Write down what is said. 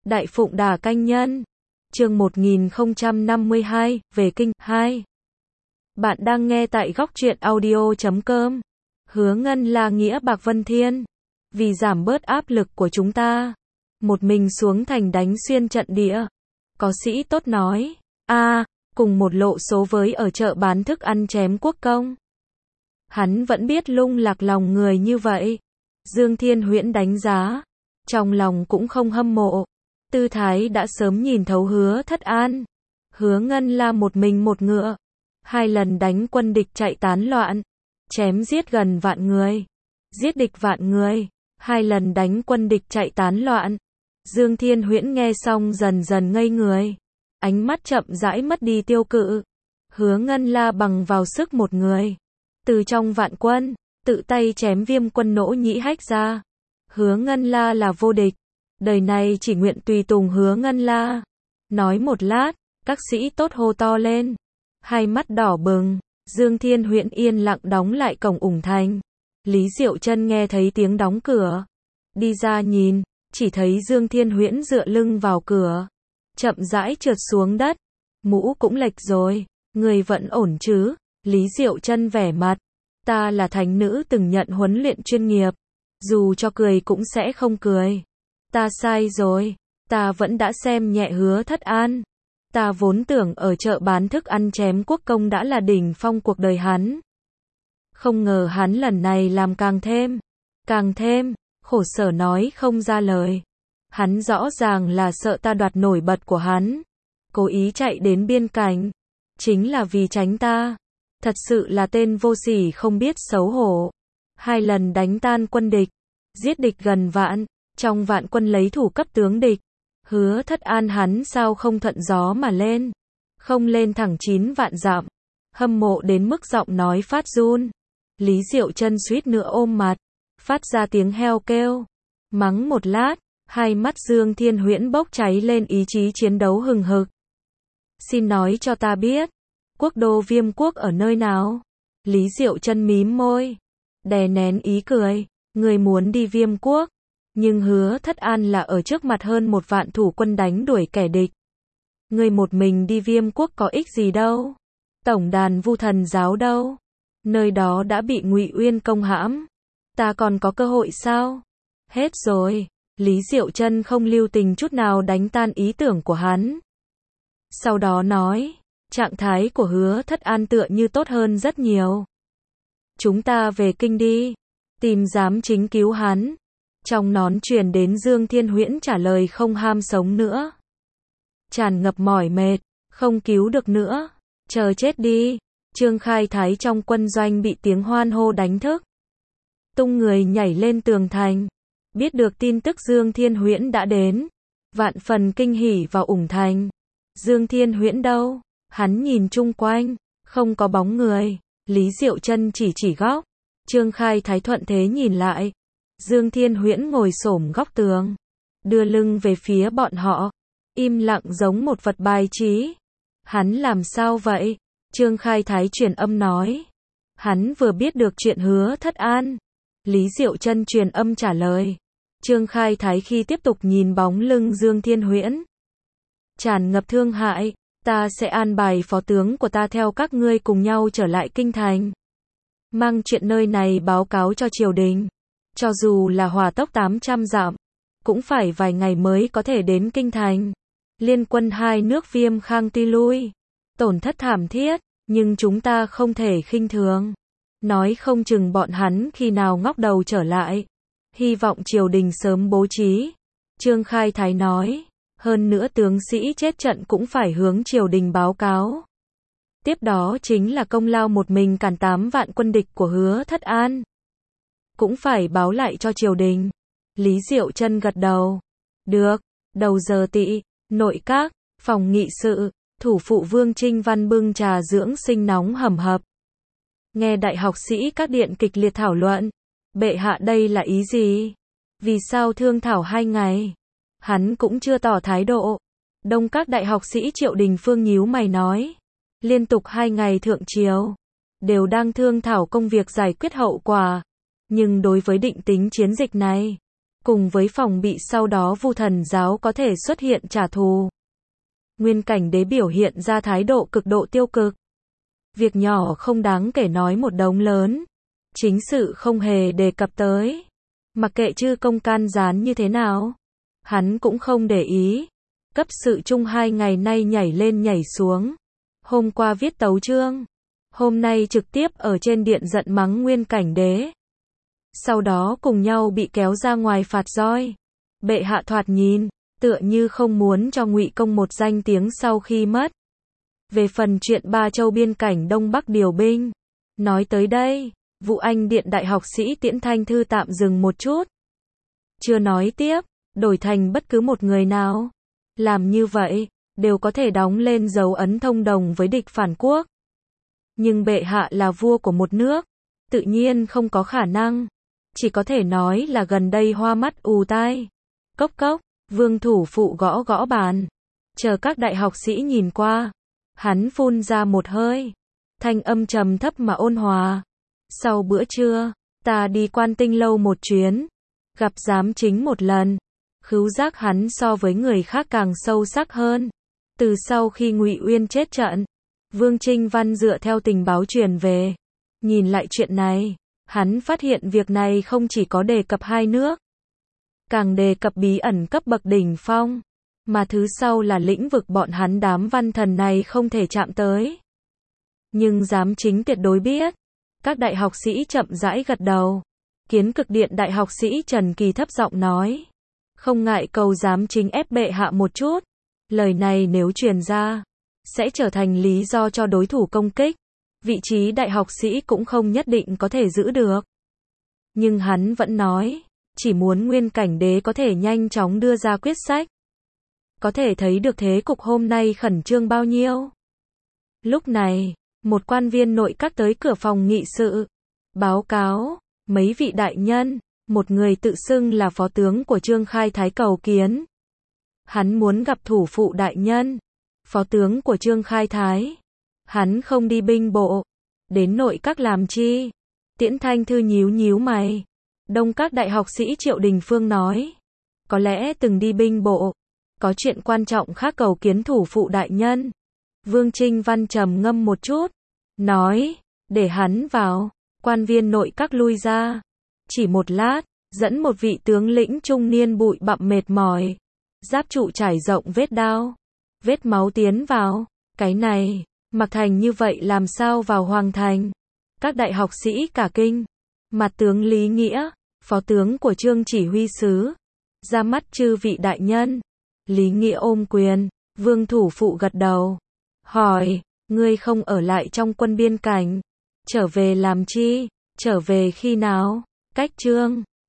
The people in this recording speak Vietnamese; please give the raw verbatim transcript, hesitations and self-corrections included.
Đại Phụng Đà Canh Nhân. Chương một nghìn không trăm năm mươi hai, về kinh hai. Bạn đang nghe tại góc truyện audio chấm com. Hứa Ngân La nghĩa Bạc Vân Thiên. Vì giảm bớt áp lực của chúng ta, một mình xuống thành đánh xuyên trận địa. Có sĩ tốt nói, a, cùng một lộ số với ở chợ bán thức ăn chém quốc công. Hắn vẫn biết lung lạc lòng người như vậy. Dương Thiên Huyễn đánh giá, trong lòng cũng không hâm mộ. Tư thái đã sớm nhìn thấu Hứa Thất An. Hứa Ngân La một mình một ngựa, hai lần đánh quân địch chạy tán loạn, chém giết gần vạn người, giết địch vạn người, hai lần đánh quân địch chạy tán loạn. Dương Thiên Huyễn nghe xong dần dần ngây người, ánh mắt chậm rãi mất đi tiêu cự. Hứa Ngân La bằng vào sức một người, từ trong vạn quân, tự tay chém Viêm Quân Nỗ Nhĩ Hách ra. Hứa Ngân La là vô địch, đời này chỉ nguyện tùy tùng Hứa Ngân La. Nói một lát, các sĩ tốt hô to lên, hai mắt đỏ bừng. Dương Thiên Huyễn yên lặng đóng lại cổng ủng thành. Lý Diệu Trân nghe thấy tiếng đóng cửa, đi ra nhìn, chỉ thấy Dương Thiên Huyễn dựa lưng vào cửa, chậm rãi trượt xuống đất. Mũ cũng lệch rồi, người vẫn ổn chứ? Lý Diệu Trân vẻ mặt, ta là thánh nữ từng nhận huấn luyện chuyên nghiệp, dù cho cười cũng sẽ không cười. Ta sai rồi, ta vẫn đã xem nhẹ Hứa Thất An. Ta vốn tưởng ở chợ bán thức ăn chém quốc công đã là đỉnh phong cuộc đời hắn. Không ngờ hắn lần này làm càng thêm, càng thêm, khổ sở nói không ra lời. Hắn rõ ràng là sợ ta đoạt nổi bật của hắn, cố ý chạy đến biên cảnh, chính là vì tránh ta. Thật sự là tên vô sỉ không biết xấu hổ. Hai lần đánh tan quân địch, giết địch gần vạn, trong vạn quân lấy thủ cấp tướng địch. Hứa Thất An hắn sao không thuận gió mà lên, không lên thẳng chín vạn dặm. Hâm mộ đến mức giọng nói phát run. Lý Diệu Trân suýt nữa ôm mặt, phát ra tiếng heo kêu. Mắng một lát, hai mắt Dương Thiên Huyễn bốc cháy lên ý chí chiến đấu hừng hực. Xin nói cho ta biết, quốc đô Viêm quốc ở nơi nào? Lý Diệu Trân mím môi, đè nén ý cười. Người muốn đi Viêm quốc, nhưng Hứa Thất An là ở trước mặt hơn một vạn thủ quân đánh đuổi kẻ địch. Người một mình đi Viêm quốc có ích gì đâu? Tổng đàn Vu Thần giáo đâu? Nơi đó đã bị Ngụy Uyên công hãm. Ta còn có cơ hội sao? Hết rồi. Lý Diệu Trân không lưu tình chút nào đánh tan ý tưởng của hắn. Sau đó nói, trạng thái của Hứa Thất An tựa như tốt hơn rất nhiều. Chúng ta về kinh đi, tìm giám chính cứu hắn. Trong nón truyền đến Dương Thiên Huyễn trả lời không ham sống nữa, tràn ngập mỏi mệt, không cứu được nữa, chờ chết đi. Trương Khai Thái trong quân doanh bị tiếng hoan hô đánh thức, tung người nhảy lên tường thành. Biết được tin tức Dương Thiên Huyễn đã đến, vạn phần kinh hỉ vào ủng thành. Dương Thiên Huyễn đâu? Hắn nhìn chung quanh, không có bóng người. Lý Diệu Trân chỉ chỉ góc. Trương Khai Thái thuận thế nhìn lại, Dương Thiên Huyễn ngồi xổm góc tường, đưa lưng về phía bọn họ, im lặng giống một vật bài trí. Hắn làm sao vậy? Trương Khai Thái truyền âm nói. Hắn vừa biết được chuyện Hứa Thất An. Lý Diệu Trân truyền âm trả lời. Trương Khai Thái khi tiếp tục nhìn bóng lưng Dương Thiên Huyễn, tràn ngập thương hại. Ta sẽ an bài phó tướng của ta theo các ngươi cùng nhau trở lại kinh thành, mang chuyện nơi này báo cáo cho triều đình. Cho dù là hỏa tốc tám trăm dặm, cũng phải vài ngày mới có thể đến kinh thành. Liên quân hai nước Viêm Khang tuy lui, tổn thất thảm thiết, nhưng chúng ta không thể khinh thường. Nói không chừng bọn hắn khi nào ngóc đầu trở lại. Hy vọng triều đình sớm bố trí. Trương Khai Thái nói, hơn nữa tướng sĩ chết trận cũng phải hướng triều đình báo cáo. Tiếp đó chính là công lao một mình cản tám vạn quân địch của Hứa Thất An, cũng phải báo lại cho triều đình. Lý Diệu Trân gật đầu. Được. Đầu giờ tỵ, nội các, phòng nghị sự, thủ phụ Vương Trinh Văn bưng trà dưỡng sinh nóng hầm hập, nghe đại học sĩ các điện kịch liệt thảo luận. Bệ hạ đây là ý gì? Vì sao thương thảo hai ngày? Hắn cũng chưa tỏ thái độ. Đông các đại học sĩ Triệu Đình Phương nhíu mày nói, liên tục hai ngày thượng triều đều đang thương thảo công việc giải quyết hậu quả, nhưng đối với định tính chiến dịch này, cùng với phòng bị sau đó Vu Thần giáo có thể xuất hiện trả thù. Nguyên Cảnh Đế biểu hiện ra thái độ cực độ tiêu cực. Việc nhỏ không đáng kể nói một đống lớn. Chính sự không hề đề cập tới. Mặc kệ chư công can gián như thế nào, hắn cũng không để ý. Cấp sự chung hai ngày nay nhảy lên nhảy xuống. Hôm qua viết tấu chương, hôm nay trực tiếp ở trên điện giận mắng Nguyên Cảnh Đế. Sau đó cùng nhau bị kéo ra ngoài phạt roi. Bệ hạ thoạt nhìn, tựa như không muốn cho Ngụy Công một danh tiếng sau khi mất. Về phần chuyện Ba Châu biên cảnh Đông Bắc điều binh, nói tới đây, Vũ Anh Điện đại học sĩ Tiễn Thanh Thư tạm dừng một chút. Chưa nói tiếp, đổi thành bất cứ một người nào. Làm như vậy, đều có thể đóng lên dấu ấn thông đồng với địch phản quốc. Nhưng bệ hạ là vua của một nước, tự nhiên không có khả năng. Chỉ có thể nói là gần đây hoa mắt ù tai. Cốc cốc, Vương thủ phụ gõ gõ bàn. Chờ các đại học sĩ nhìn qua. Hắn phun ra một hơi. Thanh âm trầm thấp mà ôn hòa. Sau bữa trưa, ta đi Quan Tinh lâu một chuyến. Gặp giám chính một lần. Khứu giác hắn so với người khác càng sâu sắc hơn. Từ sau khi Ngụy Uyên chết trận, Vương Trinh Văn dựa theo tình báo truyền về. Nhìn lại chuyện này, hắn phát hiện việc này không chỉ có đề cập hai nước, càng đề cập bí ẩn cấp bậc đỉnh phong, mà thứ sau là lĩnh vực bọn hắn đám văn thần này không thể chạm tới. Nhưng giám chính tuyệt đối biết. Các đại học sĩ chậm rãi gật đầu. Kiến Cực Điện đại học sĩ Trần Kỳ thấp giọng nói. Không ngại cầu giám chính ép bệ hạ một chút. Lời này nếu truyền ra, sẽ trở thành lý do cho đối thủ công kích. Vị trí đại học sĩ cũng không nhất định có thể giữ được. Nhưng hắn vẫn nói, chỉ muốn Nguyên Cảnh Đế có thể nhanh chóng đưa ra quyết sách. Có thể thấy được thế cục hôm nay khẩn trương bao nhiêu. Lúc này, một quan viên nội các tới cửa phòng nghị sự. Báo cáo, mấy vị đại nhân, một người tự xưng là phó tướng của Trương Khai Thái cầu kiến. Hắn muốn gặp thủ phụ đại nhân. Phó tướng của Trương Khai Thái. Hắn không đi binh bộ. Đến nội các làm chi? Tiễn Thanh Thư nhíu nhíu mày. Đông các đại học sĩ Triệu Đình Phương nói. Có lẽ từng đi binh bộ. Có chuyện quan trọng khác cầu kiến thủ phụ đại nhân. Vương Trinh Văn trầm ngâm một chút. Nói, để hắn vào. Quan viên nội các lui ra. Chỉ một lát, dẫn một vị tướng lĩnh trung niên bụi bặm mệt mỏi. Giáp trụ trải rộng vết đao. Vết máu tiến vào. Cái này, mặc thành như vậy làm sao vào hoàng thành? Các đại học sĩ cả kinh. Mặt tướng Lý Nghĩa, phó tướng của Trương chỉ huy sứ. Ra mắt chư vị đại nhân. Lý Nghĩa ôm quyền. Vương thủ phụ gật đầu. Hỏi, ngươi không ở lại trong quân biên cảnh. Trở về làm chi? Trở về khi nào? Cách Trương